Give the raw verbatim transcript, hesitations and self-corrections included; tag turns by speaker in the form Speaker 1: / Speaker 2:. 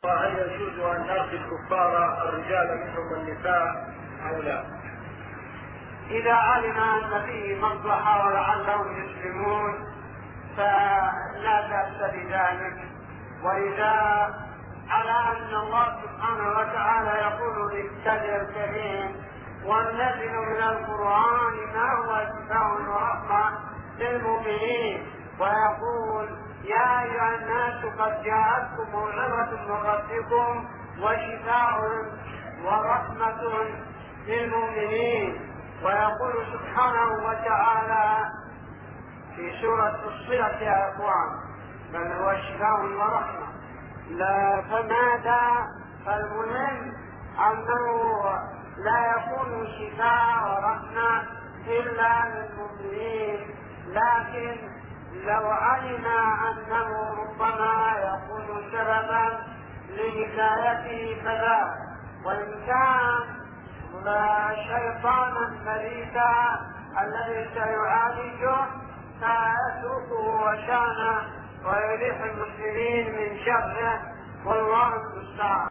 Speaker 1: وهل يجوز أن نأتي الكفار الرجال منهم والنساء أو لا؟
Speaker 2: إذا علم أن فيه مصلحة ولعلهم يسلمون فلا بأس بذلك. وإذا على أن الله سبحانه وتعالى يقول للكتاب الكريم: وننزل من القرآن ما هو شفاء ورحمة للمؤمنين، ويقول: يا أيها الناس قد جاءتكم موعظة من ربكم وشفاء ورحمة للمؤمنين. ويقول سبحانه وتعالى في سورة فصلت يا إخوان: بل هو شفاء ورحمة. لا فماذا؟ فالمهم أنه لا يكون شفاء ورحمة إلا للمؤمنين، لكن لو علم أنه ربما يكون سببا لهدايته فلا. وإن كان شيطانا مريدا الذي سيعالجه فيتركه وشانه ويريح المسلمين من شره، والله المستعان.